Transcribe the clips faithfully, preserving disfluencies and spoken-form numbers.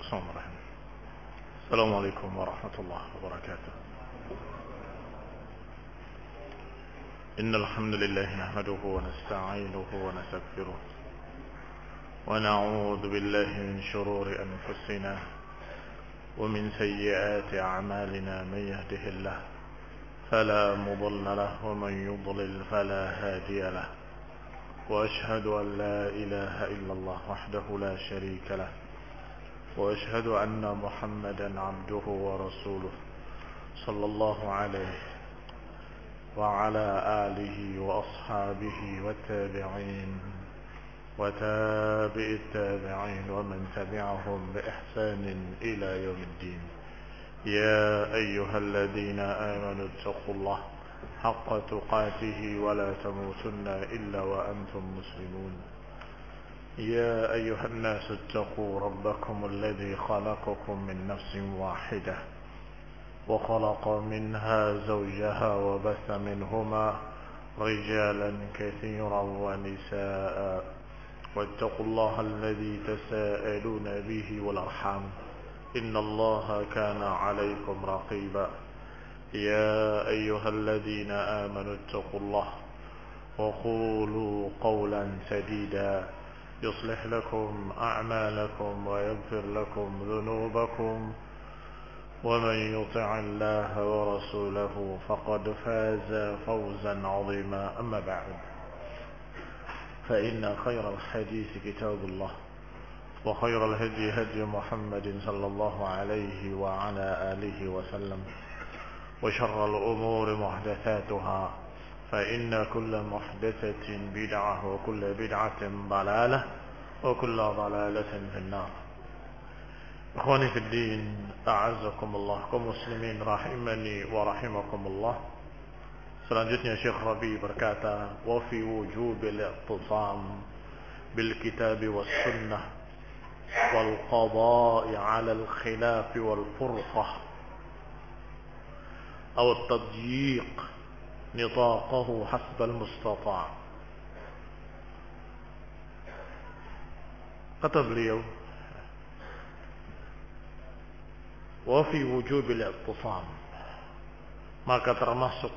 Bismillahirrahmanirrahim. Assalamualaikum warahmatullahi wabarakatuh. Innal hamdalillah nahmaduhu wa nasta'inuhu wa nastaghfiruh wa na'udzu billahi min shururi anfusina wa min sayyiati a'malina man yahdihillahu fala mudilla lahu wa man yudlil fala hadiya lahu. وأشهد أن لا إله إلا الله وحده لا شريك له وأشهد أن محمدا عبده ورسوله صلى الله عليه وعلى آله وأصحابه والتابعين وتابع التابعين ومن تبعهم بإحسان إلى يوم الدين. يا أيها الذين آمنوا اتقوا الله حق تقاته ولا تموتن إلا وأنتم مسلمون. يا أيها الناس اتقوا ربكم الذي خلقكم من نفس واحدة وخلق منها زوجها وبث منهما رجالا كثيرا ونساء واتقوا الله الذي تساءلون به والأرحام إن الله كان عليكم رقيبا. يا أيها الذين آمنوا اتقوا الله وقولوا قولا سديدا يصلح لكم أعمالكم ويغفر لكم ذنوبكم ومن يطع الله ورسوله فقد فاز فوزا عظيما. أما بعد فإن خير الحديث كتاب الله وخير الهدي هدي محمد صلى الله عليه وعلى آله وسلم وشر الأمور محدثاتها فإن كل محدثة بدعة وكل بدعة ضلالة وكل ضلالة في النار. إخواني في الدين أعزكم الله كمسلمين rahimani wa rahimakumullah. Selanjutnya Syekh Rabi berkata, wa fi wujubil i'tisam bil kitab was sunnah wal qada'i 'ala al khilaf wal furqah أو التضييق نطاقه حسب المستطاع. Kata beliau, wa fi wujubil i'tisam, maka termasuk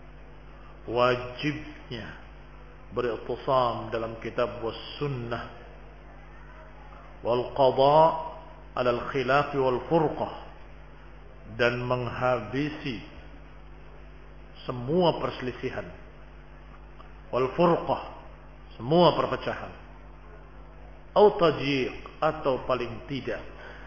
wajibnya beriktisam dalam kitab was sunnah wal qada' ala al khilaf wal furqah, dan menghabisi semua perselisihan, wal furqah, semua perpecahan, atau tajiq, atau paling tidak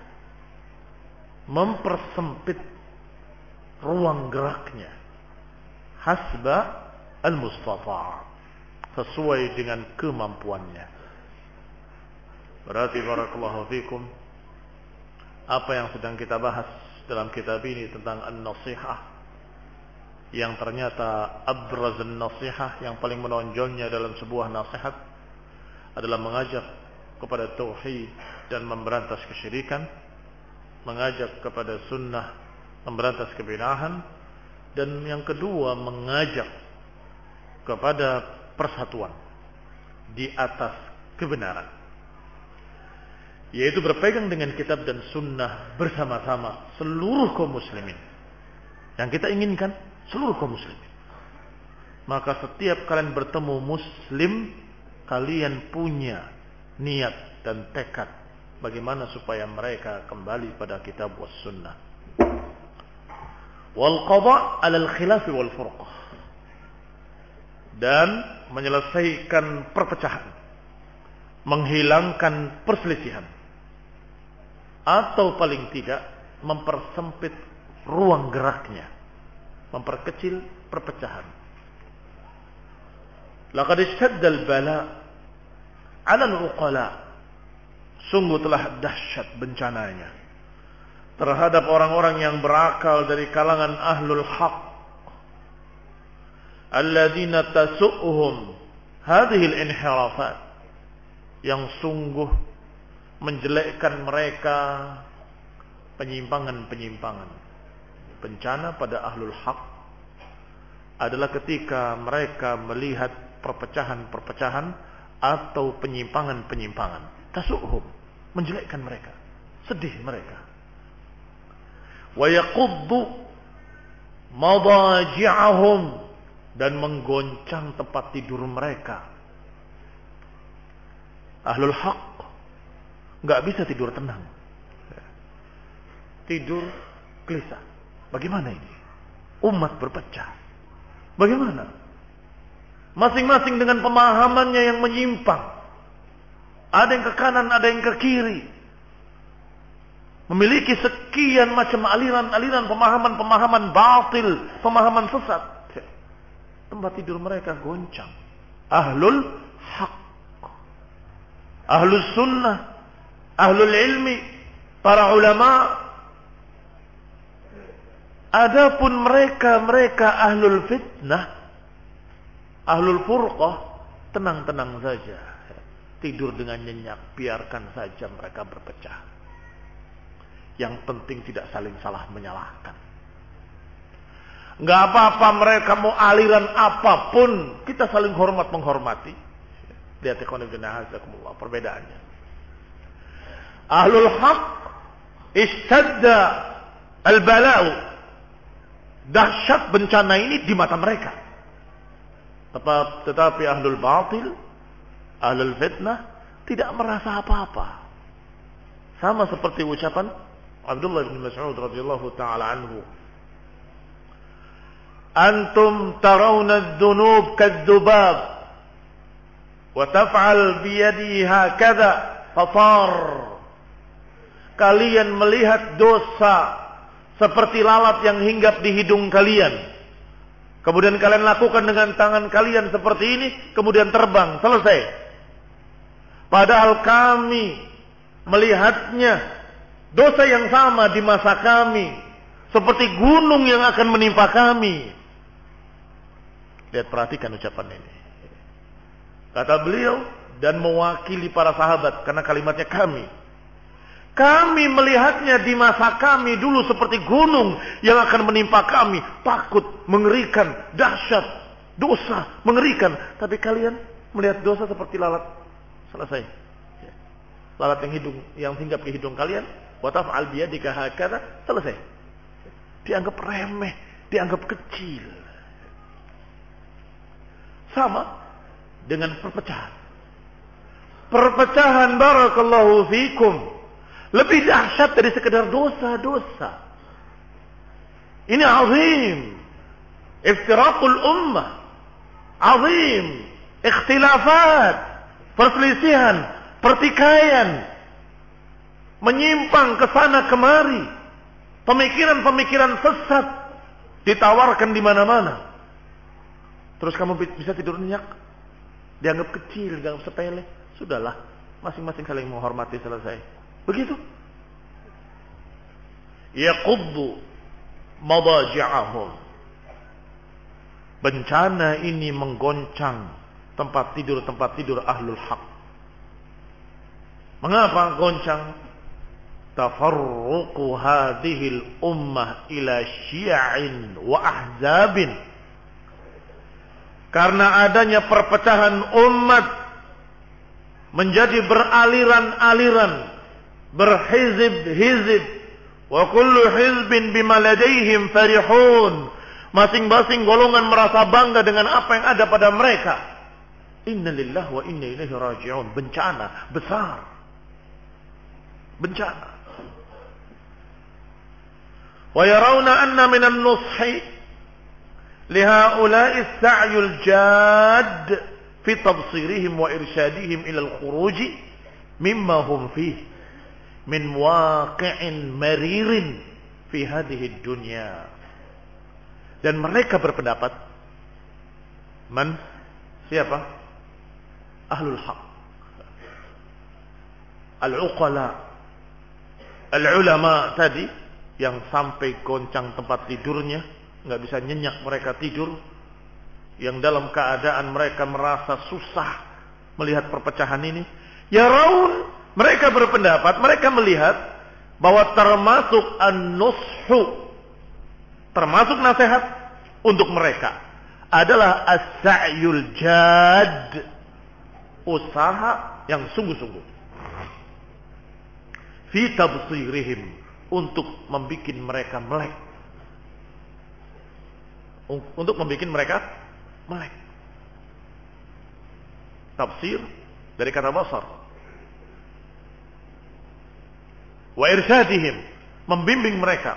mempersempit ruang geraknya, hasba al-mustata', sesuai dengan kemampuannya. Berarti barakallahu fikum, apa yang sedang kita bahas dalam kitab ini tentang an-nasihah, yang ternyata abrazun nasihah, yang paling menonjolnya dalam sebuah nasihat adalah mengajak kepada tauhid dan memberantas kesyirikan, mengajak kepada sunnah, memberantas kebid'ahan, dan yang kedua mengajak kepada persatuan di atas kebenaran, yaitu berpegang dengan kitab dan sunnah bersama-sama seluruh kaum muslimin. Yang kita inginkan seluruh kaum muslimin. Maka setiap kalian bertemu muslim, kalian punya niat dan tekad bagaimana supaya mereka kembali pada kitab was sunnah. Wal qada' 'ala al khilaf wal furqah, dan menyelesaikan perpecahan, menghilangkan perselisihan, atau paling tidak mempersempit ruang geraknya, memperkecil perpecahan. Laqad ishtadda al-bala 'ala al-uqala, sungguh telah dahsyat bencananya terhadap orang-orang yang berakal dari kalangan ahlul haq, alladzina tasu'uhum hadhihi al-inhirafat, yang sungguh menjelekkan mereka penyimpangan-penyimpangan. Bencana pada ahlul haq adalah ketika mereka melihat perpecahan-perpecahan atau penyimpangan-penyimpangan. Tasu'hum, menjelekkan mereka. Sedih mereka. Wa yaquddu madaji'ahum, dan menggoncang tempat tidur mereka. Ahlul haq enggak bisa tidur tenang. Tidur gelisah. Bagaimana ini? Umat berpecah. Bagaimana? Masing-masing dengan pemahamannya yang menyimpang. Ada yang ke kanan, ada yang ke kiri. Memiliki sekian macam aliran-aliran pemahaman-pemahaman batil, pemahaman sesat. Tempat tidur mereka goncang. Ahlul haq, ahlus sunnah, ahlul ilmi, para ulama. Adapun mereka-mereka ahlul fitnah, ahlul furqah, tenang-tenang saja. Tidur dengan nyenyak, biarkan saja mereka berpecah. Yang penting tidak saling salah menyalahkan. Enggak apa-apa mereka mau aliran apapun, kita saling hormat menghormati. Lihat ikhwan fillah hazakumullah perbedaannya. Ahlul haq istadda al-bala'u, dahsyat bencana ini di mata mereka. Tetapi ahlul batil, ahlul fitnah tidak merasa apa-apa. Sama seperti ucapan Abdullah bin Mas'ud radhiyallahu taala anhu, antum tarawna adh-dhunub kadh-dhubab wa taf'al bi yadi hakadha fatar. Kalian melihat dosa seperti lalat yang hinggap di hidung kalian, kemudian kalian lakukan dengan tangan kalian seperti ini, kemudian terbang, selesai. Padahal kami melihatnya dosa yang sama di masa kami, seperti gunung yang akan menimpa kami. Lihat, perhatikan ucapan ini. Kata beliau, dan mewakili para sahabat, karena kalimatnya kami. Kami melihatnya di masa kami dulu seperti gunung yang akan menimpa kami. Takut, mengerikan, dahsyat, dosa, mengerikan. Tapi kalian melihat dosa seperti lalat. Selesai. Lalat yang hidung, yang hinggap ke hidung kalian, wa taf'al biyadika hakadha, selesai. Dianggap remeh, dianggap kecil. Sama dengan perpecahan. Perpecahan barakallahu fikum lebih dahsyat dari sekedar dosa-dosa. Ini azim. Iftiraqul ummah. Azim. Ikhtilafat. Perselisihan. Pertikaian. Menyimpang ke sana kemari. Pemikiran-pemikiran sesat ditawarkan di mana-mana. Terus kamu bisa tidur nyenyak, dianggap kecil, dianggap sepele. Sudahlah, masing-masing saling menghormati, selesai. Begitu. Yaquddu madaji'ahum. Bencana ini menggoncang tempat tidur-tempat tidur ahlul haq. Mengapa goncang? Tafarruqu hadhil ummah ila syi'in wa ahzabin. Karena adanya perpecahan umat menjadi beraliran-aliran, berhizib-hizib, wa kullu hizbin bima ladaihim farihun. Masing-masing golongan merasa bangga dengan apa yang ada pada mereka. Inna lillahi wa inna ilaihi raji'un. Bencana besar. Bencana. Wa yarawna anna minan nushi lihaula'i as-sa'yul jad fi tabsirihim wa irsyadihim ila al-khuruj mimma hum fihi min waqi'in maririn fi hadhihi ad-dunya. Dan mereka berpendapat, man? Siapa? Ahlul haq, al-uqala, al-ulama tadi yang sampai goncang tempat tidurnya, nggak bisa nyenyak mereka tidur, yang dalam keadaan mereka merasa susah melihat perpecahan ini. Ya raun, mereka berpendapat, mereka melihat bahwa termasuk an-nushu, termasuk nasihat untuk mereka adalah as-sa'yul jad, usaha yang sungguh-sungguh, fi tabsirihim, untuk membuat mereka melek. Untuk membuat mereka melek. Tafsir dari kata basar. Wa irsyadihim, membimbing mereka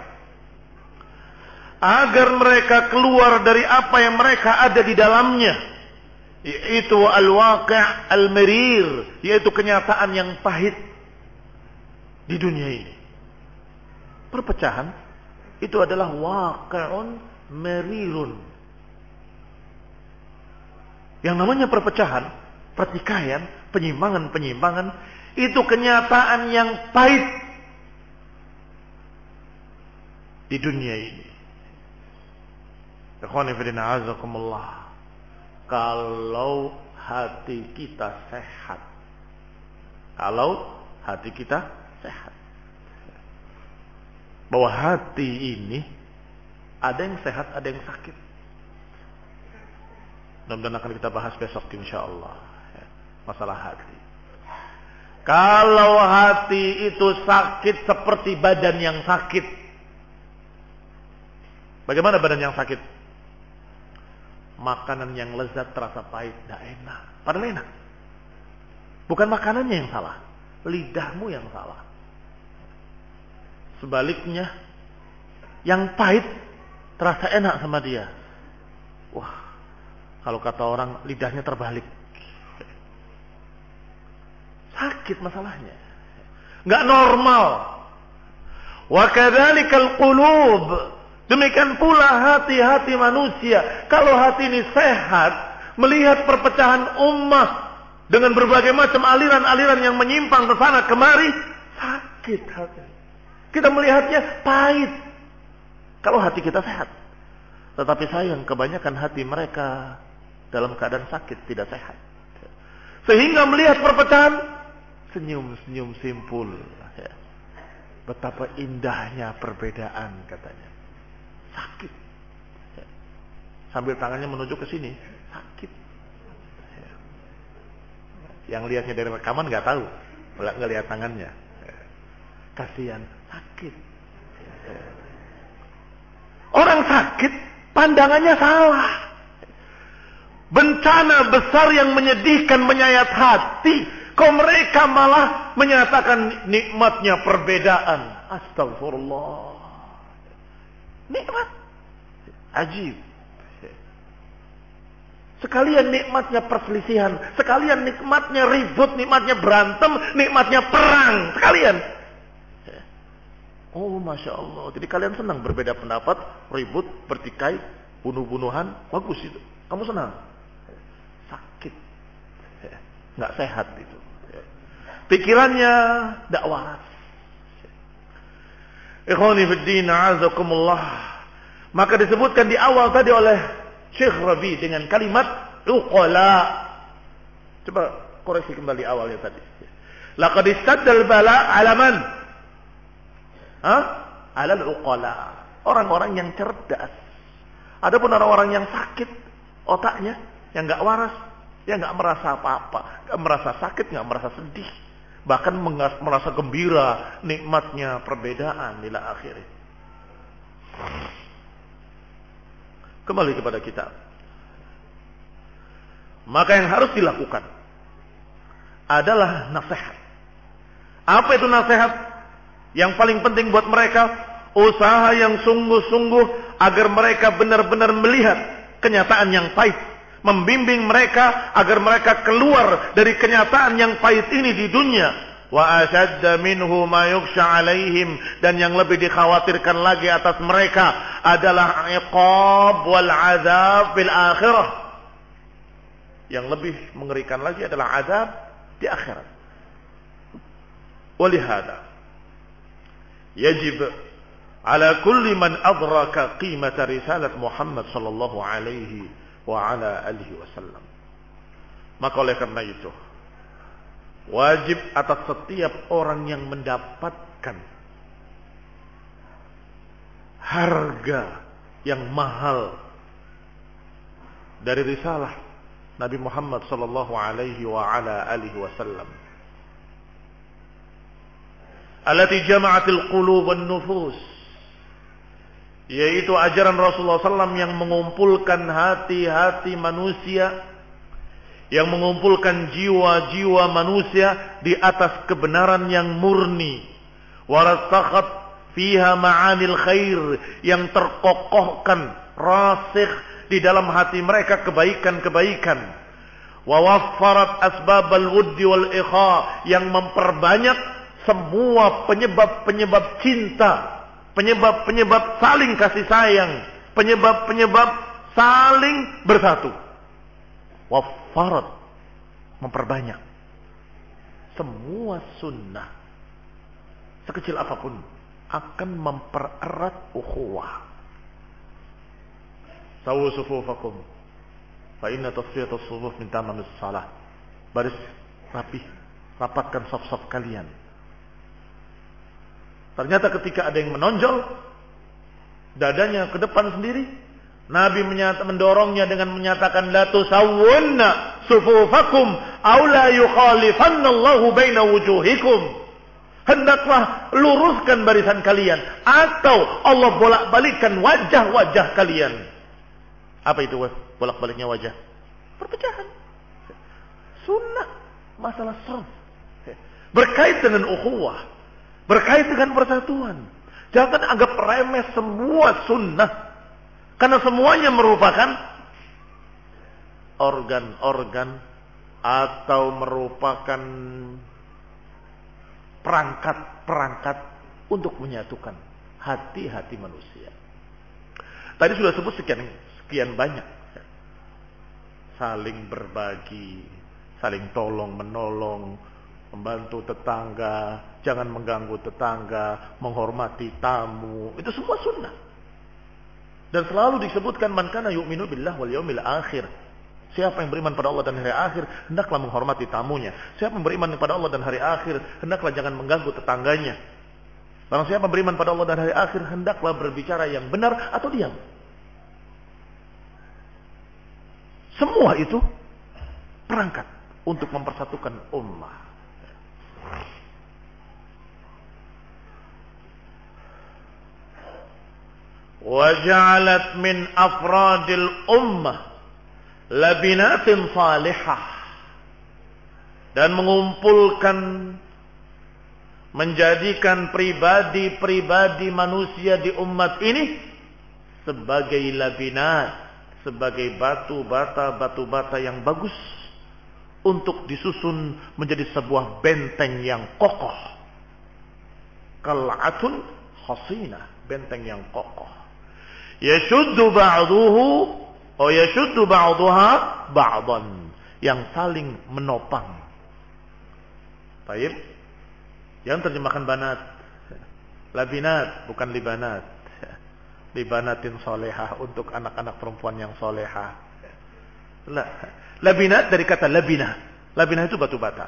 agar mereka keluar dari apa yang mereka ada di dalamnya, yaitu al-waqi' al-marir, yaitu kenyataan yang pahit di dunia ini. Perpecahan itu adalah waqi'un marirun. Yang namanya perpecahan, pertikaian, penyimpangan-penyimpangan, itu kenyataan yang pahit di dunia ini. Ikhwani fillah azakumullah. Kalau hati kita sehat, kalau hati kita sehat, bahwa hati ini ada yang sehat, ada yang sakit. Mudah-mudahan akan kita bahas besok insyaallah, ya, masalah hati. Kalau hati itu sakit seperti badan yang sakit. Bagaimana badan yang sakit? Makanan yang lezat terasa pahit, tidak enak. Padahal enak. Bukan makanannya yang salah, lidahmu yang salah. Sebaliknya, yang pahit terasa enak sama dia. Wah, kalau kata orang, lidahnya terbalik. Sakit masalahnya, nggak normal. Wa kadzalikal qulub. Demikian pula hati-hati manusia. Kalau hati ini sehat, melihat perpecahan ummah dengan berbagai macam aliran-aliran yang menyimpang ke sana kemari, sakit hati. Kita melihatnya pahit. Kalau hati kita sehat. Tetapi sayang, kebanyakan hati mereka dalam keadaan sakit, tidak sehat. Sehingga melihat perpecahan, senyum-senyum simpul. Betapa indahnya perbedaan, katanya. Sakit. Sambil tangannya menuju ke sini, sakit. Yang lihatnya dari rekaman nggak tahu, nggak lihat tangannya. Kasihan, sakit. Orang sakit, pandangannya salah. Bencana besar yang menyedihkan menyayat hati, kok mereka malah menyatakan nikmatnya perbedaan. Astagfirullah. Nikmat. Ajib. Sekalian nikmatnya perselisihan, sekalian nikmatnya ribut, nikmatnya berantem, nikmatnya perang, sekalian. Oh, Masya Allah. Jadi kalian senang berbeda pendapat, ribut, bertikai, bunuh-bunuhan, bagus itu. Kamu senang? Sakit. Nggak sehat itu. Pikirannya tidak waras. Ikhwani fiddin, a'azakumullah. Maka disebutkan di awal tadi oleh Syekh Rabi dengan kalimat uqala. Coba koreksi kembali awalnya tadi. Laqad istaddal bala 'ala man? Hah? 'Ala al-uqala. Orang-orang yang cerdas. Adapun orang-orang yang sakit otaknya, yang enggak waras, yang enggak merasa apa-apa, enggak merasa sakit, enggak merasa sedih, bahkan merasa gembira nikmatnya perbedaan ila akhirnya. Kembali kepada kita. Maka yang harus dilakukan adalah nasihat. Apa itu nasihat? Yang paling penting buat mereka, usaha yang sungguh-sungguh agar mereka benar-benar melihat kenyataan yang pahit, membimbing mereka agar mereka keluar dari kenyataan yang pahit ini di dunia. Wa ashadda minhu ma yukhsha alaihim, dan yang lebih dikhawatirkan lagi atas mereka adalah iqab wal azab bil akhirah. Yang lebih mengerikan lagi adalah azab di akhirat. Walihada yajib ala kulli man adraka qimata risalat Muhammad sallallahu alaihi wa ala alihi wasallam. Maka oleh karena itu wajib atas setiap orang yang mendapatkan harga yang mahal dari risalah Nabi Muhammad sallallahu alaihi wa ala alihi wasallam, allati jama'atil qulub wan nufus, yaitu ajaran Rasulullah sallallahu alaihi wasallam yang mengumpulkan hati-hati manusia, yang mengumpulkan jiwa-jiwa manusia di atas kebenaran yang murni, warasakhat fiha ma'anil khair, yang terkokohkan rasikh di dalam hati mereka kebaikan-kebaikan, wa waffarat asbabal wuddi wal ikha, yang memperbanyak semua penyebab-penyebab cinta, penyebab-penyebab saling kasih sayang, penyebab-penyebab saling bersatu. Waffarat, memperbanyak semua sunnah sekecil apapun akan mempererat ukhuwah. Sawu sufufakum fa inna tasfiyatus sufuf min tamamis shalah. Baris rapih, rapatkan saf-saf kalian. Ternyata ketika ada yang menonjol dadanya ke depan sendiri, Nabi menyata, mendorongnya dengan menyatakan la tusawwunna sufufakum aw la yukhalifannallahu baina wujuhikum. Hendaklah luruskan barisan kalian atau Allah bolak-balikkan wajah-wajah kalian. Apa itu bolak-baliknya wajah? Perpecahan. Sunnah, masalah shaf. Berkait dengan ukhuwah, berkait dengan persatuan. Jangan anggap remeh semua sunnah. Karena semuanya merupakan organ-organ atau merupakan perangkat-perangkat untuk menyatukan hati-hati manusia. Tadi sudah sebut sekian sekian banyak. Saling berbagi, saling tolong menolong, membantu tetangga, jangan mengganggu tetangga, menghormati tamu. Itu semua sunnah. Dan selalu disebutkan man kana yu'minu billah wal yaumil akhir. Siapa yang beriman pada Allah dan hari akhir, hendaklah menghormati tamunya. Siapa yang beriman pada Allah dan hari akhir, hendaklah jangan mengganggu tetangganya. Barang siapa beriman pada Allah dan hari akhir, hendaklah berbicara yang benar atau diam. Semua itu perangkat untuk mempersatukan ummah. وَجَعَلَتْ مِنْ أَفْرَادِ الْأُمَّةِ لَبِنَاتٍ صَالِحَةٍ, dan mengumpulkan, menjadikan pribadi-pribadi manusia di umat ini sebagai labinat, sebagai batu bata, batu bata yang bagus untuk disusun menjadi sebuah benteng yang kokoh. Qal'atun hasinah, benteng yang kokoh. Yashuddu ba'duhu atau yashuddu ba'duha ba'dan, yang saling menopang. Baik. Yang terjemahkan banat, labinat bukan libanat. Libanatin solehah, untuk anak-anak perempuan yang solehah. Labinat dari kata labinah. Labinah itu batu bata.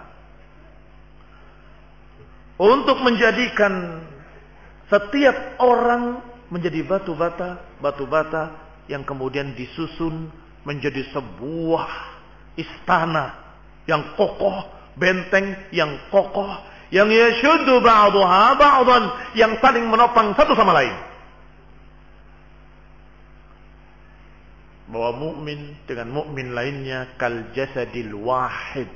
Untuk menjadikan setiap orang menjadi batu bata, batu bata yang kemudian disusun menjadi sebuah istana yang kokoh, benteng yang kokoh, yang yashuddu ba'daha ba'dan, yang saling menopang satu sama lain. Bahwa mukmin dengan mukmin lainnya kal jasadil wahid,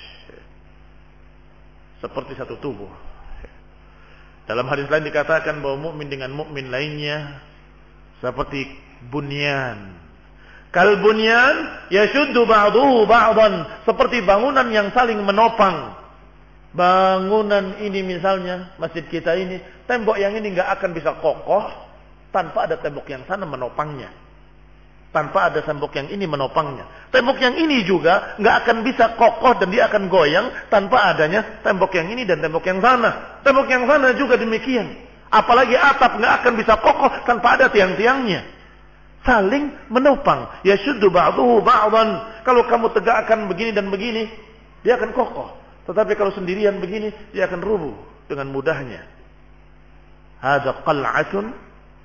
seperti satu tubuh. Dalam hadis lain dikatakan bahwa mukmin dengan mukmin lainnya seperti bunyan. Kal bunyan yashuddu ba'duhu ba'dan, seperti bangunan yang saling menopang. Bangunan ini misalnya masjid kita ini, tembok yang ini enggak akan bisa kokoh tanpa ada tembok yang sana menopangnya. Tanpa ada tembok yang ini menopangnya. Tembok yang ini juga nggak akan bisa kokoh dan dia akan goyang tanpa adanya tembok yang ini dan tembok yang sana. Tembok yang sana juga demikian. Apalagi atap nggak akan bisa kokoh tanpa ada tiang-tiangnya. Saling menopang. Yashuddu ba'duhu ba'dan. Kalau kamu tegakkan begini dan begini, dia akan kokoh. Tetapi kalau sendirian begini, dia akan rubuh dengan mudahnya. Hadza qal'atun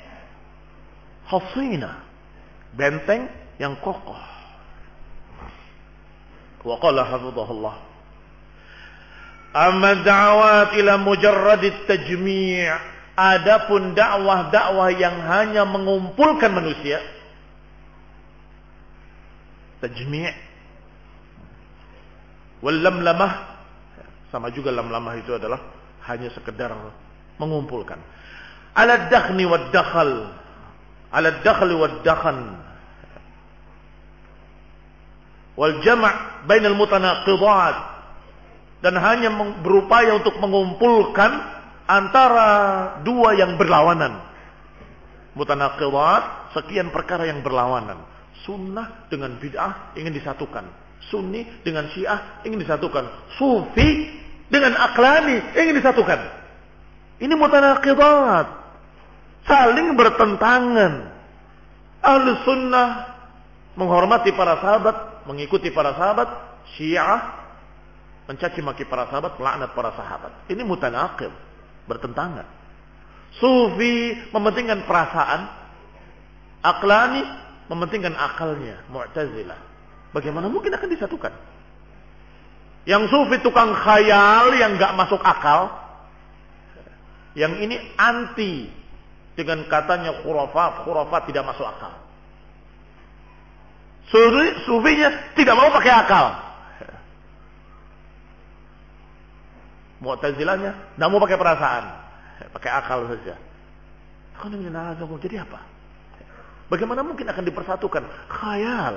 hasinah, benteng yang kokoh. Wa qala hafizahullah, Amma da'wat ila mujarradit tajmi'. Adapun dakwah-dakwah yang hanya mengumpulkan manusia, tajmi'. Wal lamlamah, sama juga lamlamah itu adalah hanya sekedar mengumpulkan. Ala dakhni wad dakhal. Ala dakhli wad dakhan. Wal jama' bainal mutanaqidat. Dan hanya berupaya untuk mengumpulkan antara dua yang berlawanan. Mutanaqidat, sekian perkara yang berlawanan. Sunnah dengan bid'ah ingin disatukan. Sunni dengan Syiah ingin disatukan. Sufi dengan Aqlani ingin disatukan. Ini mutanaqidat, saling bertentangan. Ahlus sunnah menghormati para sahabat, mengikuti para sahabat. Syiah mencaci maki para sahabat, melaknat para sahabat. Ini mutanaqid, bertentangan. Sufi mementingkan perasaan, Aqlani mementingkan akalnya, Mu'tazilah. Bagaimana mungkin akan disatukan? Yang sufi tukang khayal yang enggak masuk akal. Yang ini anti dengan katanya khurafat, khurafat tidak masuk akal. Sufi, sufinya tidak mau pakai akal. Mu'tazilahnya tidak mau pakai perasaan, pakai akal saja. Jadi apa? Bagaimana mungkin akan dipersatukan? Khayal.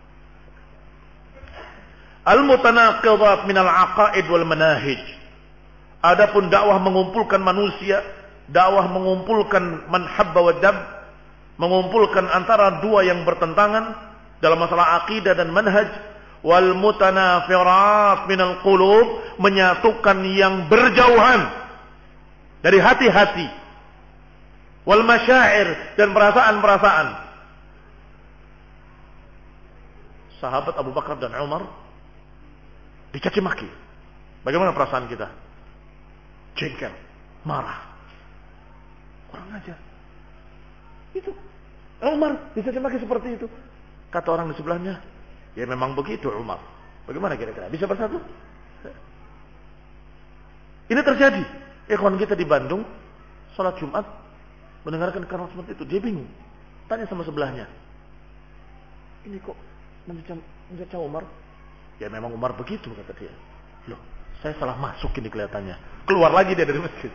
Al-mutanaqidat minal aqaid wal manahij. Adapun dakwah mengumpulkan manusia, dakwah mengumpulkan man habba wa dab, mengumpulkan antara dua yang bertentangan dalam masalah akidah dan manhaj. Wal mutanafirat minal qulub, menyatukan yang berjauhan dari hati-hati. Wal masyair, dan perasaan-perasaan. Sahabat Abu Bakar dan Umar dicaci maki. Bagaimana perasaan kita? Jengkel, marah, kurang ajar. Itu Umar dicaci maki seperti itu. Kata orang di sebelahnya, ya memang begitu Umar. Bagaimana kira-kira? Bisa bersatu? Ini terjadi. Ikhwan kita di Bandung, sholat Jumat, mendengarkan kabar seperti itu. Dia bingung. Tanya sama sebelahnya. Ini kok mencaci Umar? Ya memang Umar begitu, kata dia. Loh, saya salah masuk ini kelihatannya. Keluar lagi dia dari masjid.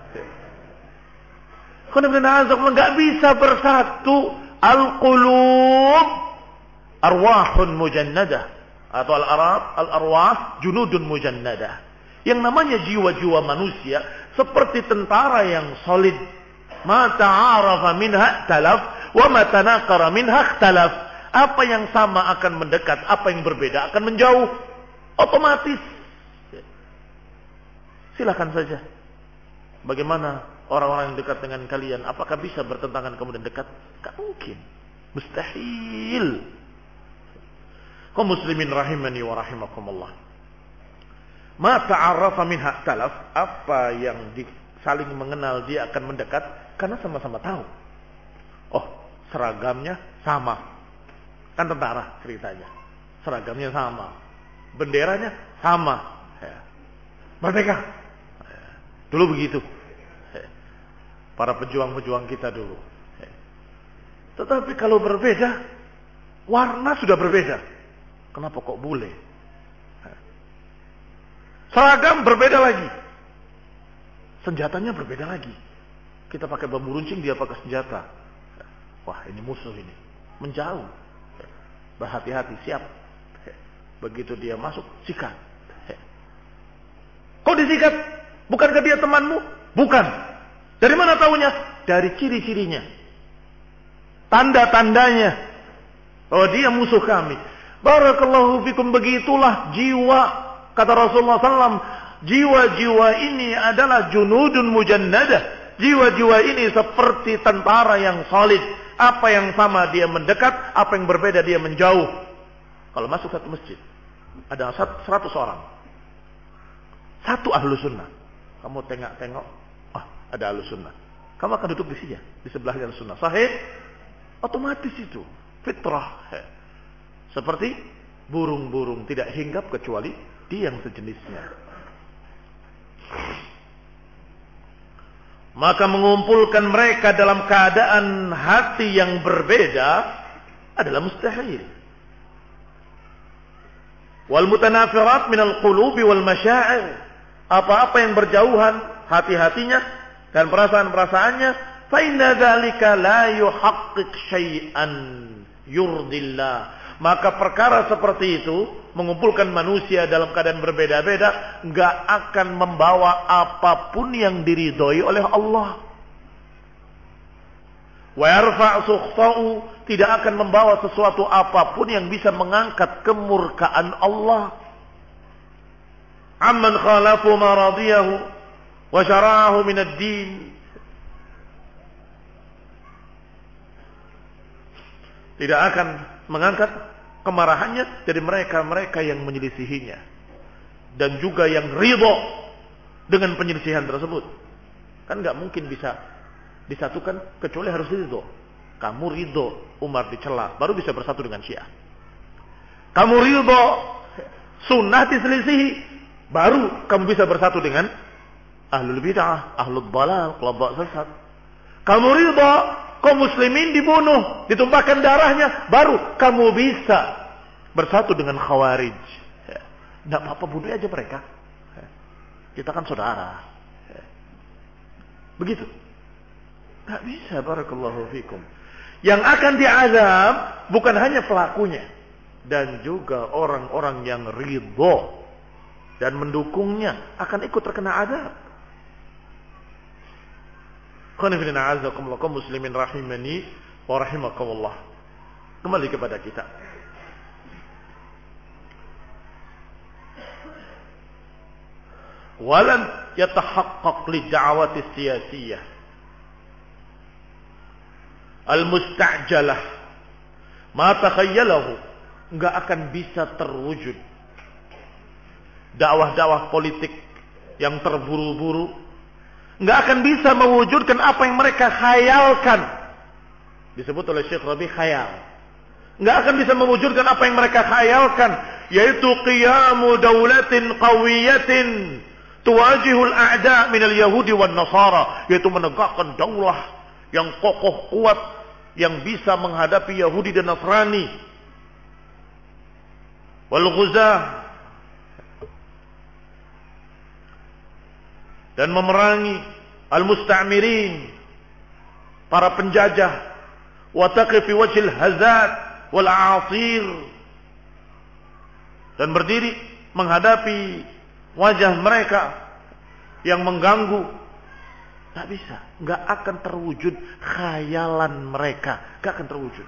Nggak bisa bersatu. Al-qulub arwahun mujannadah, atau al-arab al-arwah junudun mujannadah. Yang namanya jiwa-jiwa manusia seperti tentara yang solid. Ma ta'arafa minha talaf wa ma tanaqara minha ikhtalaf. Apa yang sama akan mendekat, apa yang berbeda akan menjauh. Otomatis. Silakan saja. Bagaimana orang-orang yang dekat dengan kalian, apakah bisa bertentangan kemudian dekat? Tak mungkin. Mustahil. Kaum muslimin rahimani wa rahimakumullah. Ma ta'arrafa minha talaf, apa yang di, saling mengenal dia akan mendekat karena sama-sama tahu. Oh, seragamnya sama. Kan tentara ceritanya. Seragamnya sama. Benderanya sama. Ya. Merdeka. Ya. Dulu begitu. Ya. Para pejuang-pejuang kita dulu. Ya. Tetapi kalau berbeda, warna sudah berbeda. Kenapa kok boleh? Seragam berbeda lagi. Senjatanya berbeda lagi. Kita pakai bambu runcing, dia pakai senjata. Wah, ini musuh ini. Menjauh. Berhati-hati, siap. Begitu dia masuk, sikat. Kok disikat? Bukankah dia temanmu? Bukan. Dari mana tahunya? Dari ciri-cirinya. Tanda-tandanya. Oh, dia musuh kami. Barakallahu fikum, begitulah jiwa. Kata Rasulullah sallallahu alaihi wasallam, jiwa-jiwa ini adalah junudun mujannadah. Jiwa-jiwa ini seperti tentara yang solid. Apa yang sama dia mendekat, apa yang berbeda dia menjauh. Kalau masuk satu masjid, ada seratus orang. Satu ahlu sunnah. Kamu tengok-tengok, ah, ada ahlu sunnah. Kamu akan duduk di sini, di sebelahnya ahlu sunnah. Sahih? Otomatis itu. Fitrah. Seperti burung-burung tidak hinggap kecuali di yang sejenisnya. Maka mengumpulkan mereka dalam keadaan hati yang berbeda adalah mustahil. Wal mutanafirat minal qulubi wal masyaa'ir. Apa-apa yang berjauhan hati-hatinya dan perasaan-perasaannya, fa inna dzalika la yuhaqqiq syai'an yurdillah. Maka perkara seperti itu, mengumpulkan manusia dalam keadaan berbeda-beda, enggak akan membawa apapun yang diridhoi oleh Allah. Wa yarfa' sukhtahu, tidak akan membawa sesuatu apapun yang bisa mengangkat kemurkaan Allah. Amman khalafu ma radiyahu wa syara'ahu min ad-din. Tidak akan mengangkat kemarahannya dari mereka-mereka yang menyelisihinya dan juga yang ridho dengan penyelisihan tersebut. Kan nggak mungkin bisa disatukan kecuali harus ridho. Kamu ridho Umar dicela, baru bisa bersatu dengan Syiah. Kamu ridho sunnah diselisihi, baru kamu bisa bersatu dengan ahlul bid'ah, ahlul dhalal, kelompok sesat. Kamu ridho kaum muslimin dibunuh, ditumpahkan darahnya, baru kamu bisa bersatu dengan khawarij. Tidak apa-apa, bunuh aja mereka. Kita kan saudara. Begitu. Tidak bisa, barakallahu fikum. Yang akan diazab bukan hanya pelakunya, dan juga orang-orang yang ridho dan mendukungnya akan ikut terkena azab. Qanifidina azakumullah, kaum muslimin rahimani wa rahimakumullah. Kembali kepada kita. Walam yatahaqqaq li da'wati siyasiyah al-musta'jalah ma takhayyalahu, enggak akan bisa terwujud dakwah-dakwah politik yang terburu-buru, enggak akan bisa mewujudkan apa yang mereka khayalkan. Disebut oleh Syekh Rabi khayal. Enggak akan bisa mewujudkan apa yang mereka khayalkan, yaitu qiyamu daulatin qawiyatin tuwajihul a'da minal yahudi wan nasara, yaitu menegakkan daulah yang kokoh kuat yang bisa menghadapi Yahudi dan Nasrani. Wal ghuzah, dan memerangi al-musta'mirin, para penjajah, wa taqif fi wajhil hazat wal a'asir, dan berdiri menghadapi wajah mereka yang mengganggu. Tak bisa, enggak akan terwujud khayalan mereka, enggak akan terwujud.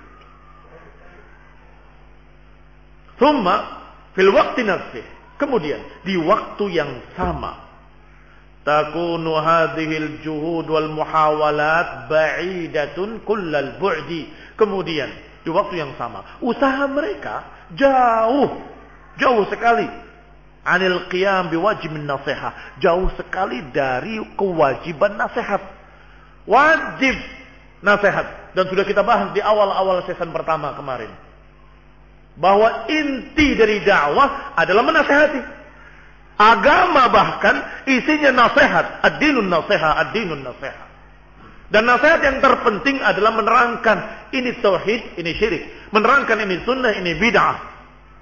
Thumma fil waqti nafsih, kemudian di waktu yang sama, takunu hadhil juhud wal muhawalat ba'idatun kullal bu'di. Kemudian di waktu yang sama, usaha mereka jauh jauh sekali anil qiyam biwajibin nasihat, jauh sekali dari kewajiban nasihat. Wajib nasihat, dan sudah kita bahas di awal-awal season pertama kemarin, bahwa inti dari dakwah adalah menasihati. Agama bahkan isinya nasihat, ad-dinun nasihat, ad-dinun nasihat. Dan nasihat yang terpenting adalah menerangkan ini tauhid, ini syirik, menerangkan ini sunnah, ini bid'ah.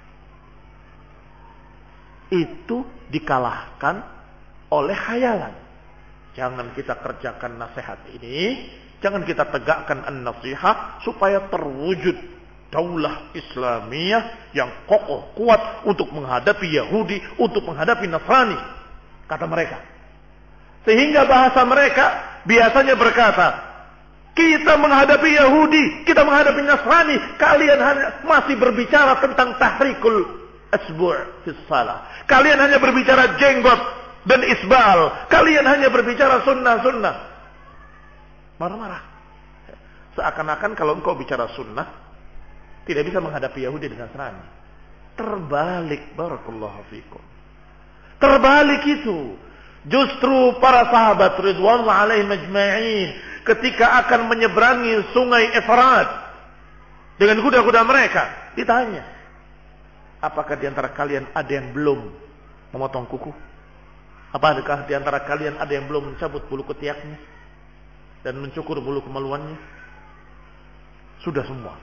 Itu dikalahkan oleh khayalan. Jangan kita kerjakan nasihat ini, jangan kita tegakkan an-nasihat supaya terwujud daulah Islamiyah yang kokoh kuat untuk menghadapi Yahudi, untuk menghadapi Nasrani, kata mereka. Sehingga bahasa mereka biasanya berkata, kita menghadapi Yahudi, kita menghadapi Nasrani, kalian hanya masih berbicara tentang tahrikul asbu' fi shalah. Kalian hanya berbicara jenggot dan isbal. Kalian hanya berbicara sunnah-sunnah. Marah-marah. Seakan-akan kalau engkau bicara sunnah, tidak bisa menghadapi Yahudi dan Nasrani. Terbalik, barakallahu fikum. Terbalik itu. Justru para sahabat ridwanullah alaihim ajma'in, ketika akan menyeberangi sungai Efrat dengan kuda-kuda mereka, ditanya, apakah di antara kalian ada yang belum memotong kuku? Apakah di antara kalian ada yang belum mencabut bulu ketiaknya? dan mencukur bulu kemaluannya. Sudah semua.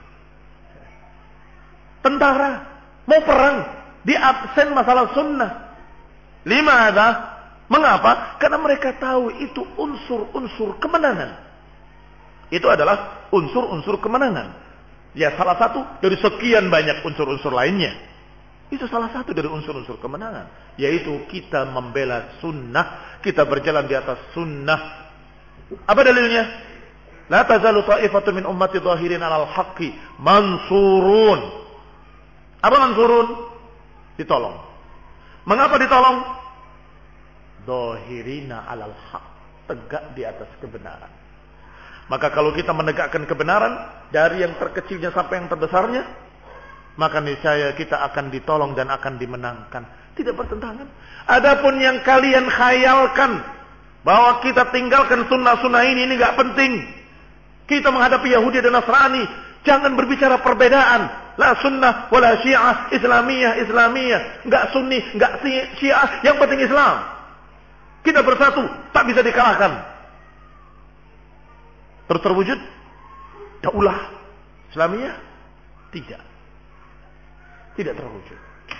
Tentara mau perang, di absen masalah sunnah. Lima ada. Mengapa? Karena mereka tahu itu unsur-unsur kemenangan. Itu adalah unsur-unsur kemenangan. Ya salah satu dari sekian banyak unsur-unsur lainnya. Itu salah satu dari unsur-unsur kemenangan. Yaitu kita membela sunnah. Kita berjalan di atas sunnah. Apa dalilnya? La tazalu ta'ifatun min ummati zahirin alal haqqi mansurun. Apa mansurun? Ditolong. Mengapa ditolong? Zahirina alal haqq. Tegak di atas kebenaran. Maka kalau kita menegakkan kebenaran dari yang terkecilnya sampai yang terbesarnya, maka niscaya kita akan ditolong dan akan dimenangkan. Tidak bertentangan. Adapun yang kalian khayalkan bahwa kita tinggalkan sunnah-sunnah ini, ini gak penting. Kita menghadapi Yahudi dan Nasrani, jangan berbicara perbedaan. La sunnah wala syiah, islamiyah, islamiyah. Gak sunni, gak syiah, yang penting Islam. Kita bersatu, tak bisa dikalahkan. Terus terwujud daulah Islamiyah? Tidak. Tidak terwujud.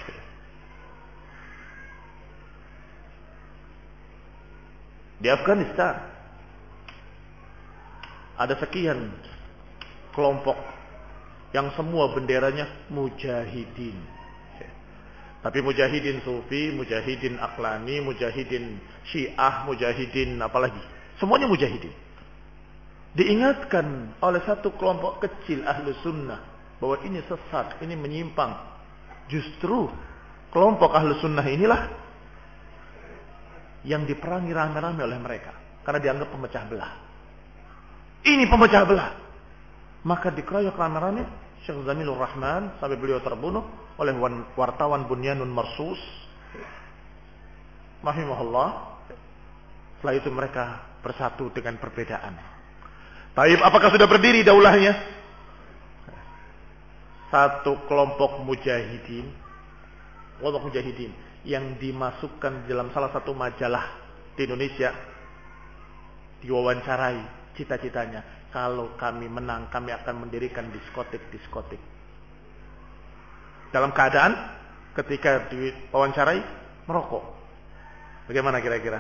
Di Afghanistan ada sekian kelompok yang semua benderanya mujahidin. Tapi mujahidin sufi, mujahidin aklani, mujahidin syiah, mujahidin apalagi. Semuanya mujahidin. Diingatkan oleh satu kelompok kecil ahlu sunnah bahwa ini sesat, ini menyimpang. Justru kelompok ahlu sunnah inilah yang diperangi rame-rame oleh mereka karena dianggap pemecah belah. Ini pemecah belah. Maka dikeroyok rame-rame Syekh Zamilur Rahman sampai beliau terbunuh oleh wartawan Bunyanun Marsus. Rahimahullah. Setelah itu mereka bersatu dengan perbedaan. Taib, apakah sudah berdiri daulahnya? Satu kelompok mujahidin, kelompok mujahidin yang dimasukkan dalam salah satu majalah di Indonesia, diwawancarai cita-citanya, kalau kami menang kami akan mendirikan diskotik-diskotik. Dalam keadaan ketika diwawancarai merokok. Bagaimana kira-kira?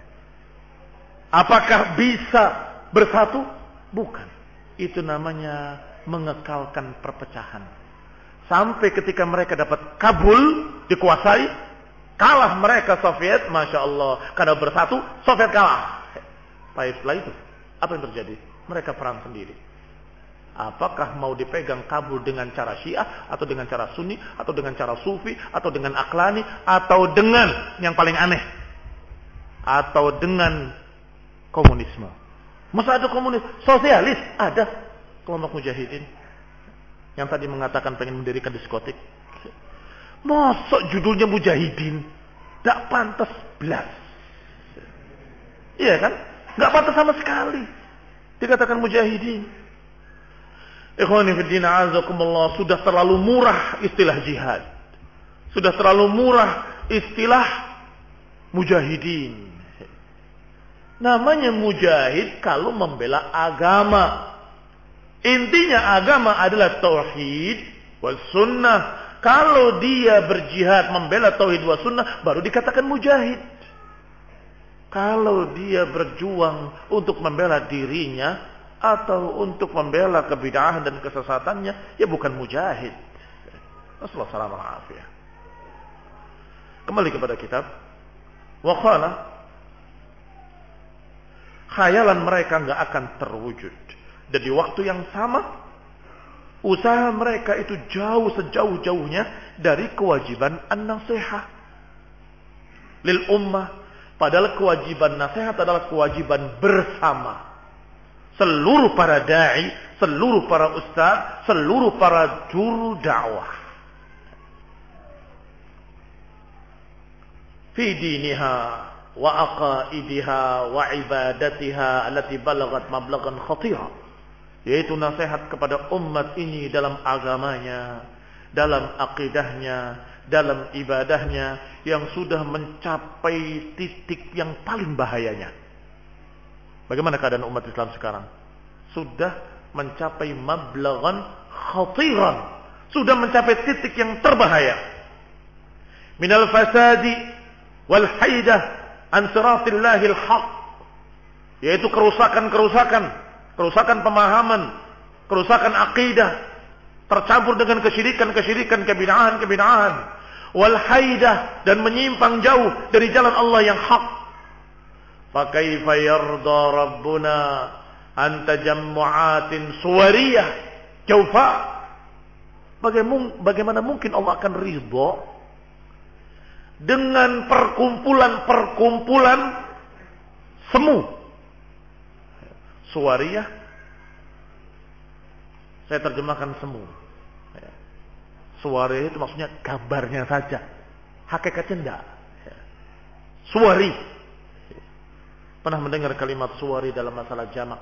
Apakah bisa bersatu? Bukan. Itu namanya mengekalkan perpecahan. Sampai ketika mereka dapat Kabul dikuasai, kalah mereka Soviet, Masya Allah. Karena bersatu, Soviet kalah. Baik, setelah itu, apa yang terjadi? Mereka perang sendiri. Apakah mau dipegang Kabul dengan cara Syiah, atau dengan cara Sunni, atau dengan cara Sufi, atau dengan Aklani, atau dengan yang paling aneh, atau dengan komunisme? Masa ada komunis? Sosialis? Ada. Kelompok mujahidin yang tadi mengatakan pengen mendirikan diskotik. Masa judulnya mujahidin? Tak pantas belas. Iya kan? Gak pantas sama sekali dikatakan mujahidin. Ikhwani fiddin a'azakumullah, sudah terlalu murah istilah jihad. Sudah terlalu murah istilah mujahidin. Namanya mujahid kalau membela agama. Intinya agama adalah tauhid wal sunnah. Kalau dia berjihad membela tauhid wal sunnah, baru dikatakan mujahid. Kalau dia berjuang untuk membela dirinya atau untuk membela kebid'ahan dan kesesatannya, ya bukan mujahid. Rasulullah sallallahu alaihi wasallam. Kembali kepada kitab. Wa qala, khayalan mereka enggak akan terwujud. Dan di waktu yang sama, usaha mereka itu jauh sejauh-jauhnya dari kewajiban an-nasihah lil ummah. Padahal kewajiban nasihat adalah kewajiban bersama. Seluruh para da'i, seluruh para ustaz, seluruh para juru dakwah. Fi diniha wa aqaidiha wa ibadatiha allati balagat mablaghan khatira, yaitu nasihat kepada umat ini dalam agamanya, dalam akidahnya, dalam ibadahnya yang sudah mencapai titik yang paling bahayanya. Bagaimana keadaan umat Islam sekarang? Sudah mencapai mablaghan khatiran, sudah mencapai titik yang terbahaya. Minal fasadi wal haidah an siratillahil haq, yaitu kerusakan-kerusakan, kerusakan pemahaman, kerusakan akidah, tercampur dengan kesyirikan-kesyirikan, kebid'ahan-kebid'ahan, wal haidah, dan menyimpang jauh dari jalan Allah yang hak. Fa kaifa yarda rabbuna an tajammu'atin suwariyah jawfa. Bagaimana mungkin Allah akan ridha dengan perkumpulan-perkumpulan semu. Suwariyah saya terjemahkan semu. Suwariyah itu maksudnya gambarnya saja, hakikatnya enggak. Suwari. Pernah mendengar kalimat suwari dalam masalah jamak?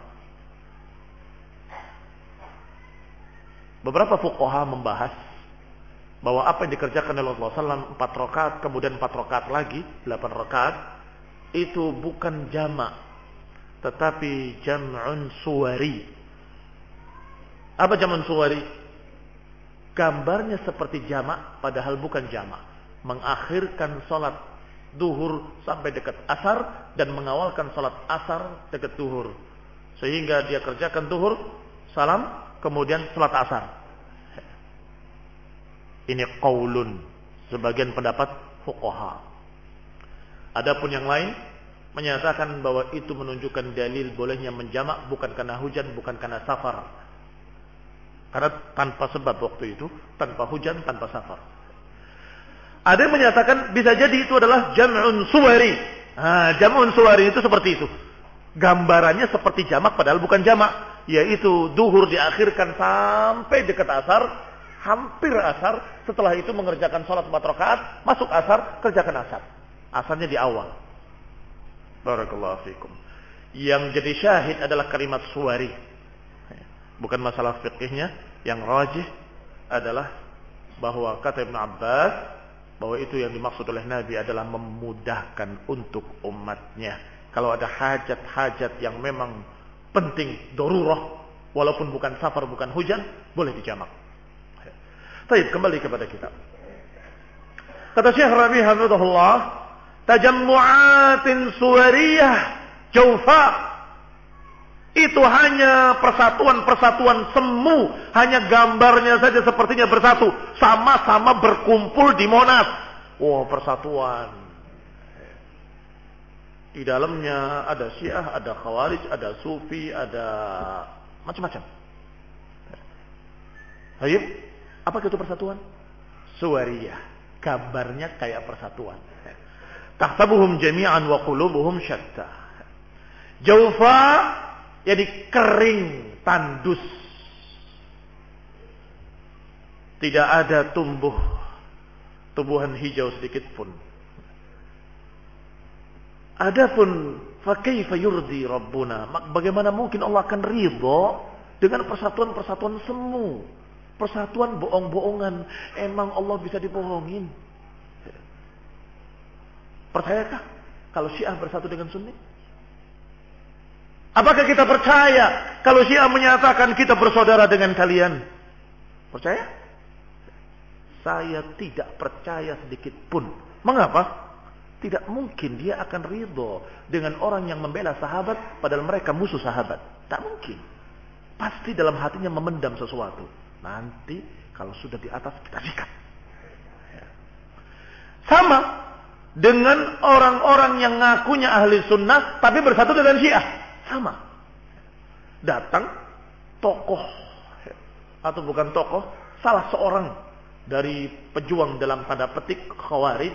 Beberapa fuqaha membahas bahwa apa yang dikerjakan oleh Rasulullah shallallahu alaihi wasallam empat rakaat, kemudian empat rakaat lagi, delapan rakaat, itu bukan jamak, tetapi jam'un suwari. Apa jam'un suwari? Gambarnya seperti jamak, padahal bukan jamak. Mengakhirkan sholat duhur sampai dekat asar dan mengawalkan sholat asar dekat duhur, sehingga dia kerjakan duhur, salam, kemudian sholat asar. Ini qaulun, sebagian pendapat fuqaha. Adapun yang lain menyatakan bahwa itu menunjukkan dalil bolehnya menjamak, bukan karena hujan, bukan karena safar. Karena tanpa sebab waktu itu, tanpa hujan, tanpa safar. Ada yang menyatakan bisa jadi itu adalah jam'un suwari. Nah, jam'un suwari itu seperti itu. Gambarannya seperti jamak padahal bukan jamak, yaitu duhur diakhirkan sampai dekat asar, hampir asar, setelah itu mengerjakan sholat empat rakaat, masuk asar, kerjakan asar. Asarnya di awal. Barakallahu fikum. Yang jadi syahid adalah kalimat suwari. Bukan masalah fiqihnya, yang rajih adalah bahwa kata Ibnu Abbas bahwa itu yang dimaksud oleh Nabi adalah memudahkan untuk umatnya. Kalau ada hajat-hajat yang memang penting, darurah, walaupun bukan safar, bukan hujan, boleh dijamak. Baik, kembali kepada kitab. Kata Syekh Rabi hafizahullah, tajammu'atin suwariyah jawfa, itu hanya persatuan-persatuan semu, hanya gambarnya saja sepertinya bersatu, sama-sama berkumpul di Monas. Wah, persatuan. Di dalamnya ada Syiah, ada Khawarij, ada Sufi, ada macam-macam. Baik, apa itu persatuan? Suwariyah, gambarnya kayak persatuan. Tahsabuhum jami'an wa qulubuhum syatta. Jawfa, jadi kering, tandus. Tidak ada tumbuh tumbuhan hijau sedikit pun. Adapun fa kaifa yurdi rabbuna, bagaimana mungkin Allah akan ridha dengan persatuan-persatuan semu, persatuan bohong-bohongan. Emang Allah bisa dibohongin? Percayakah kalau Syiah bersatu dengan Sunni? Apakah kita percaya kalau Syiah menyatakan kita bersaudara dengan kalian? Percaya? Saya tidak percaya sedikit pun. Mengapa? Tidak mungkin dia akan ridho dengan orang yang membela sahabat padahal mereka musuh sahabat. Tak mungkin. Pasti dalam hatinya memendam sesuatu. Nanti kalau sudah di atas kita sikat. Sama dengan orang-orang yang ngakunya ahli sunnah tapi bersatu dengan Syiah. Sama. Datang tokoh atau bukan tokoh, salah seorang dari pejuang dalam tanda petik Khawarij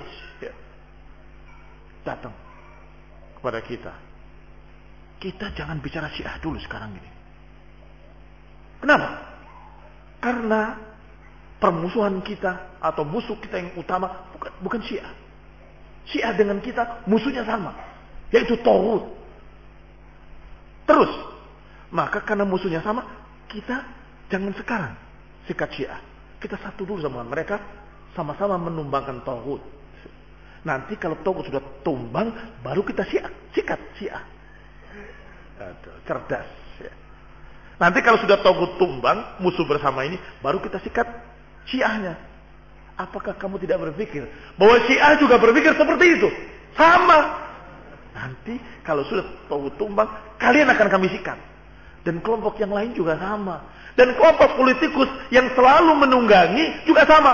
datang kepada kita. Kita jangan bicara Syiah dulu sekarang ini. Kenapa? Karena permusuhan kita atau musuh kita yang utama bukan, bukan Syiah. Syiah dengan kita musuhnya sama, yaitu Taghut. Terus, maka karena musuhnya sama, kita jangan sekarang sikat Syiah. Kita satu dulu sama mereka, sama-sama menumbangkan Taghut. Nanti kalau Taghut sudah tumbang, baru kita Syiah, sikat Syiah. Aduh, cerdas. Ya. Nanti kalau sudah togut tumbang, musuh bersama ini, baru kita sikat Syiahnya. Apakah kamu tidak berpikir bahwa Syiah juga berpikir seperti itu? Sama. Nanti kalau sudah togut tumbang, kalian akan kami sikat. Dan kelompok yang lain juga sama. Dan kelompok politikus yang selalu menunggangi juga sama.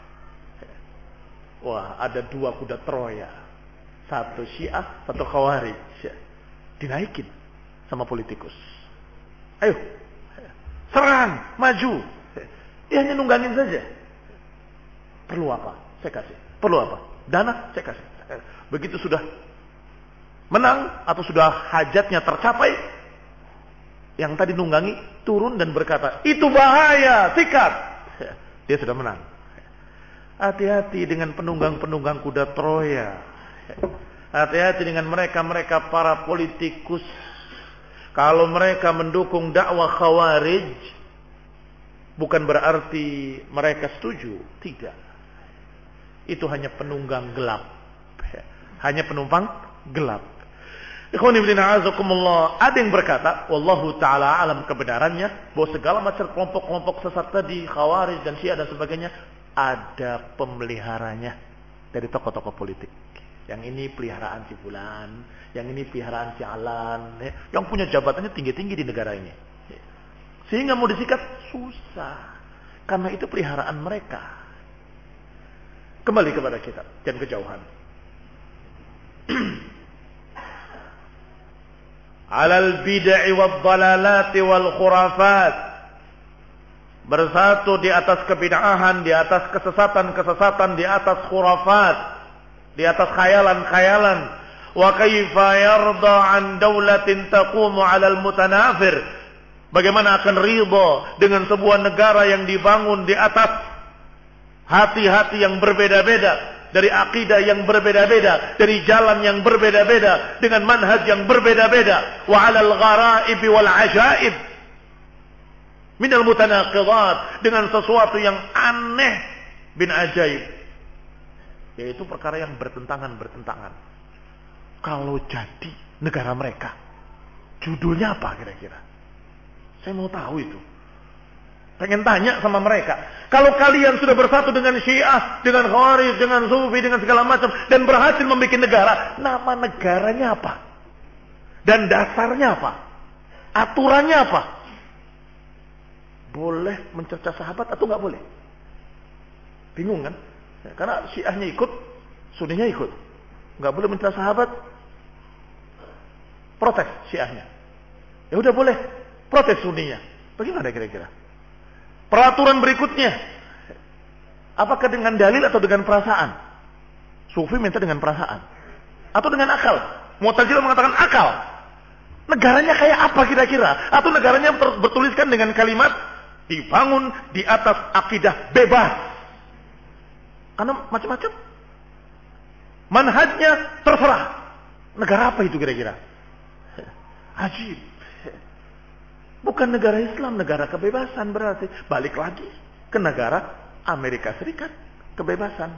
Wah, ada dua kuda Troya. Satu Syiah, satu Khawarij. Dinaikin sama politikus. Ayo, serang, maju. Dia hanya nunggangin saja. Perlu apa? Saya kasih. Perlu apa? Dana? Saya kasih. Begitu sudah menang atau sudah hajatnya tercapai, yang tadi nunggangi turun dan berkata, itu bahaya, sikat. Dia sudah menang. Hati-hati dengan penunggang-penunggang kuda Troya. Hati-hati dengan mereka-mereka para politikus. Kalau mereka mendukung dakwah Khawarij, bukan berarti mereka setuju. Tidak. Itu hanya penunggang gelap. Hanya penumpang gelap. Ikhwani fillah azakumullah. Ada yang berkata, wallahu taala alam kebenarannya, bahwa segala macam kelompok-kelompok sesat tadi, Khawarij dan Syiah dan sebagainya, ada pemeliharanya dari tokoh-tokoh politik. Yang ini peliharaan si fulan, yang ini peliharaan si alan, yang punya jabatannya tinggi-tinggi di negara ini. Sehingga mau disikat susah. Karena itu peliharaan mereka. Kembali kepada kita, jangan kejauhan. Alal bid'i wad dalalati wal khurafat. Bersatu di atas kebid'ahan, di atas kesesatan-kesesatan, di atas khurafat, di atas khayalan-khayalan. Wa kaifa yarda an daulatin taqumu 'alal mutanafir. Bagaimana akan ridha dengan sebuah negara yang dibangun di atas hati-hati yang berbeda-beda, dari akidah yang berbeda-beda, dari jalan yang berbeda-beda, dengan manhaj yang berbeda-beda. Wa 'alal gharaib wal 'ajaib minal mutanaqidat, dengan sesuatu yang aneh bin ajaib, yaitu perkara yang bertentangan-bertentangan. Kalau jadi negara mereka, judulnya apa kira-kira? Saya mau tahu itu. Pengen tanya sama mereka. Kalau kalian sudah bersatu dengan Syiah, dengan Khawarij, dengan Sufi, dengan segala macam, dan berhasil membuat negara, nama negaranya apa? Dan dasarnya apa? Aturannya apa? Boleh mencerca sahabat atau nggak boleh? Bingung kan? Ya, karena Syiahnya ikut, Sunninya ikut. Nggak boleh mencerca sahabat, protes Syiahnya. Ya udah boleh, protes Sunninya. Bagaimana kira-kira? Peraturan berikutnya, apakah dengan dalil atau dengan perasaan? Sufi minta dengan perasaan atau dengan akal? Mu'tazilah mengatakan akal. Negaranya kayak apa kira-kira? Atau negaranya bertuliskan dengan kalimat dibangun di atas akidah bebas. Karena macam-macam. Manhajnya terserah. Negara apa itu kira-kira? Ajib. Bukan negara Islam, negara kebebasan berarti. Balik lagi ke negara Amerika Serikat, kebebasan.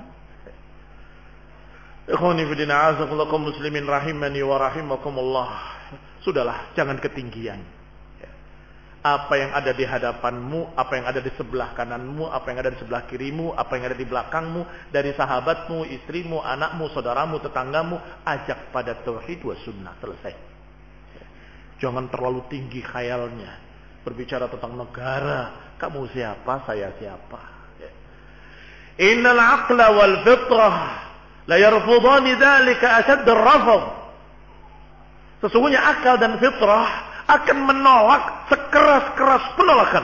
Ikhwani fi din, a'azakumullah kaum muslimin rahimani wa rahimakumullah. Sudahlah, jangan ketinggian. Apa yang ada di hadapanmu, apa yang ada di sebelah kananmu, apa yang ada di sebelah kirimu, apa yang ada di belakangmu, dari sahabatmu, istrimu, anakmu, saudaramu, tetanggamu, ajak pada tauhid wa sunnah. Selesai. Jangan terlalu tinggi khayalnya. Berbicara tentang negara. Kamu siapa, saya siapa. Innal aqla wal fitrah la yarfudani dhalika ashadd ar-rafd. Sesungguhnya akal dan fitrah akan menolak sekeras-keras penolakan.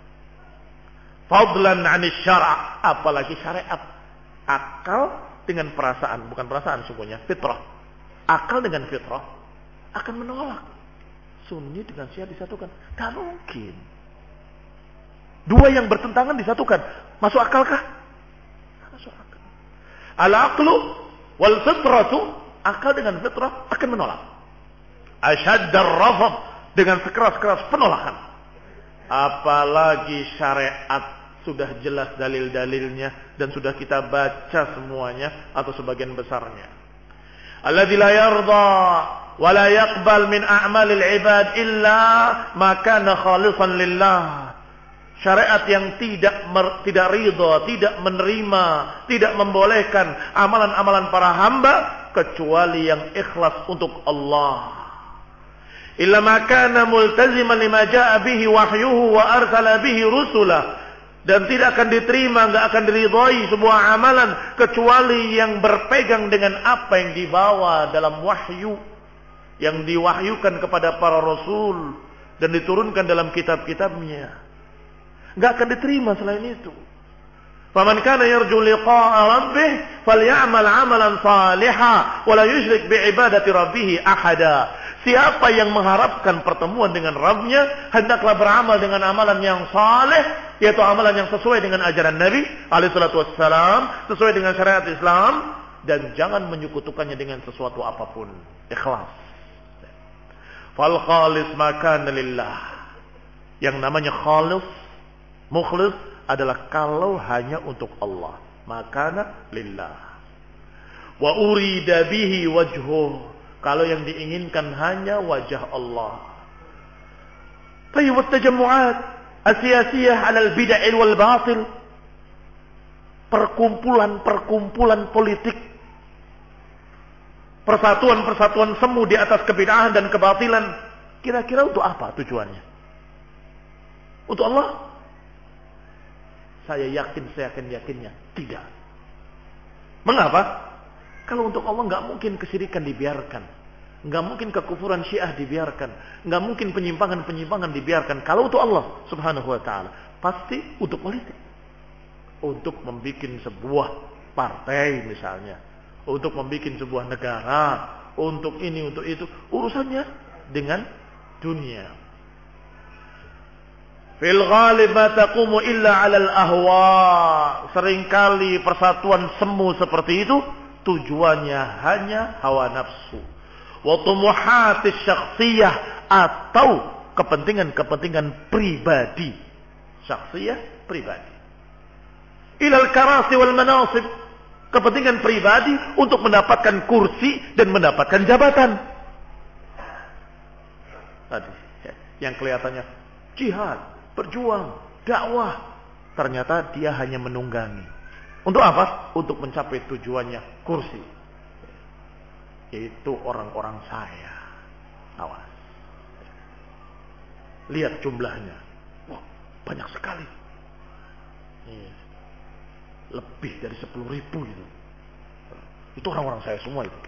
Fadlan 'anis syara', apalagi syariat. Akal dengan perasaan, bukan perasaan sungguhnya, fitrah. Akal dengan fitrah akan menolak. Sunni dengan Syiah disatukan. Tak mungkin. Dua yang bertentangan disatukan. Masuk akalkah? Masuk akal. Al-aqlu wal fitratu, akal dengan fitrah akan menolak. Asyaddar rafad, dengan sekeras-keras penolakan. Apalagi syariat sudah jelas dalil-dalilnya dan sudah kita baca semuanya atau sebagian besarnya. Alladzi la yarda wa la yaqbal min a'malil ibad illa ma kana khalisan lillah. Syariat yang tidak mer, tidak ridha, tidak menerima, tidak membolehkan amalan-amalan para hamba kecuali yang ikhlas untuk Allah. Illa ma kana multaziman lima jaa bihi wahyuhu wa arsala bihi rusulah. Dan tidak akan diterima, enggak akan diridhai sebuah amalan kecuali yang berpegang dengan apa yang dibawa dalam wahyu, yang diwahyukan kepada para rasul dan diturunkan dalam kitab-kitabnya. Enggak akan diterima selain itu. Faman kana yarju liqa'a rabbih falyamal 'amalan shalihan wa la yusyrik bi'ibadati rabbih ahada. Siapa yang mengharapkan pertemuan dengan Rabbnya, hendaklah beramal dengan amalan yang saleh, yaitu amalan yang sesuai dengan ajaran Nabi alaihi salatu wassalam, sesuai dengan syariat Islam, dan jangan menyekutukannya dengan sesuatu apapun. Ikhlas. Fal khalis ma kana lillah. Yang namanya khalis, mukhlis adalah kalau hanya untuk Allah. Makana lillah. Wa urida bihi wajhuh. Kalau yang diinginkan hanya wajah Allah. Tayyib at-tajammu'at as-siyasiyah 'ala al-bid'ah wal batil. Perkumpulan-perkumpulan politik. Persatuan-persatuan semu di atas kebid'ahan dan kebatilan. Kira-kira untuk apa tujuannya? Untuk Allah? Saya yakin, saya yakin yakinnya tidak. Mengapa? Kalau untuk Allah nggak mungkin kesyirikan dibiarkan, nggak mungkin kekufuran Syiah dibiarkan, nggak mungkin penyimpangan-penyimpangan dibiarkan. Kalau untuk Allah Subhanahu Wa Taala, pasti untuk politik, untuk membuat sebuah partai misalnya, untuk membuat sebuah negara, untuk ini, untuk itu, urusannya dengan dunia. Fil ghalib ma taqumu illa 'alal ahwa. Seringkali persatuan semu seperti itu tujuannya hanya hawa nafsu, wa tumuhatis syakhsiyah, atau kepentingan-kepentingan pribadi, syakhsiyah pribadi. Ilal karasi wal manasib, kepentingan pribadi untuk mendapatkan kursi dan mendapatkan jabatan. Tadi yang kelihatannya jihad, berjuang, dakwah, ternyata dia hanya menunggangi. Untuk apa? Untuk mencapai tujuannya, kursi. Yaitu orang-orang saya. Awas. Lihat jumlahnya. Wah, banyak sekali. Lebih dari sepuluh ribu itu. Itu orang-orang saya semua itu.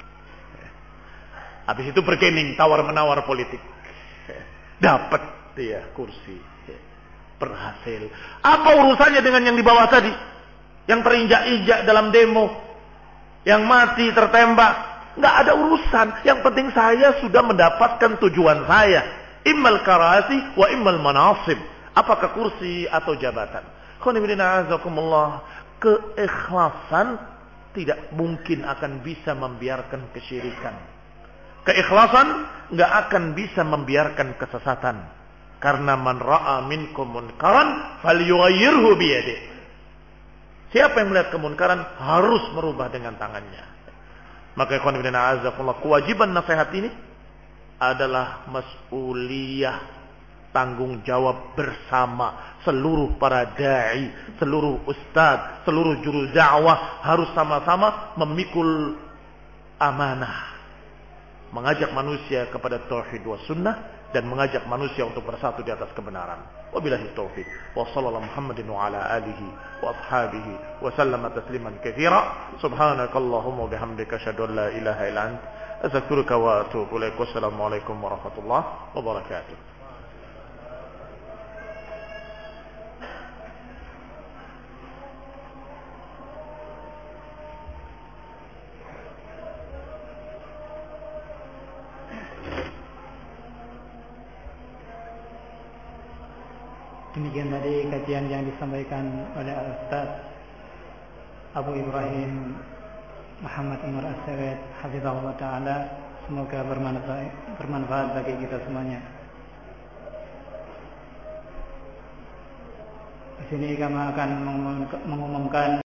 Habis itu bergening, tawar-menawar politik. Dapat dia kursi. Berhasil. Apa urusannya dengan yang di bawah tadi? Yang terinjak-injak dalam demo, yang mati tertembak, nggak ada urusan. Yang penting saya sudah mendapatkan tujuan saya, immal karasi wa immal manasib, apakah kursi atau jabatan. Keikhlasan tidak mungkin akan bisa membiarkan kesyirikan. Keikhlasan nggak akan bisa membiarkan kesesatan. Karena man ra'a minkum munkaran falyughayyirhu biyadihi. Siapa yang melihat kemunkaran harus merubah dengan tangannya. Maka ikhwan fillah azakumullah, kewajiban nasihat ini adalah mas'uliyah, tanggung jawab bersama seluruh para dai, seluruh ustaz, seluruh juru dakwah harus sama-sama memikul amanah, mengajak manusia kepada tauhid wa sunnah dan mengajak manusia untuk bersatu di atas kebenaran. Wabillahi taufiq. Wa sallallahu Muhammadin wa ala alihi wa ashabihi wa sallama tasliman katsira. Subhanakallahumma wa bihamdika asyhadu an la ilaha illa anta astaghfiruka wa atubu ilaik. Wassalamualaikum warahmatullahi wabarakatuh. Demikian tadi kajian yang disampaikan oleh Ustaz Abu Ibrahim Muhammad Umar As-Sawed hafizahullah taala. Semoga bermanfaat, bermanfaat bagi kita semuanya. Di sini kami akan mengumumkan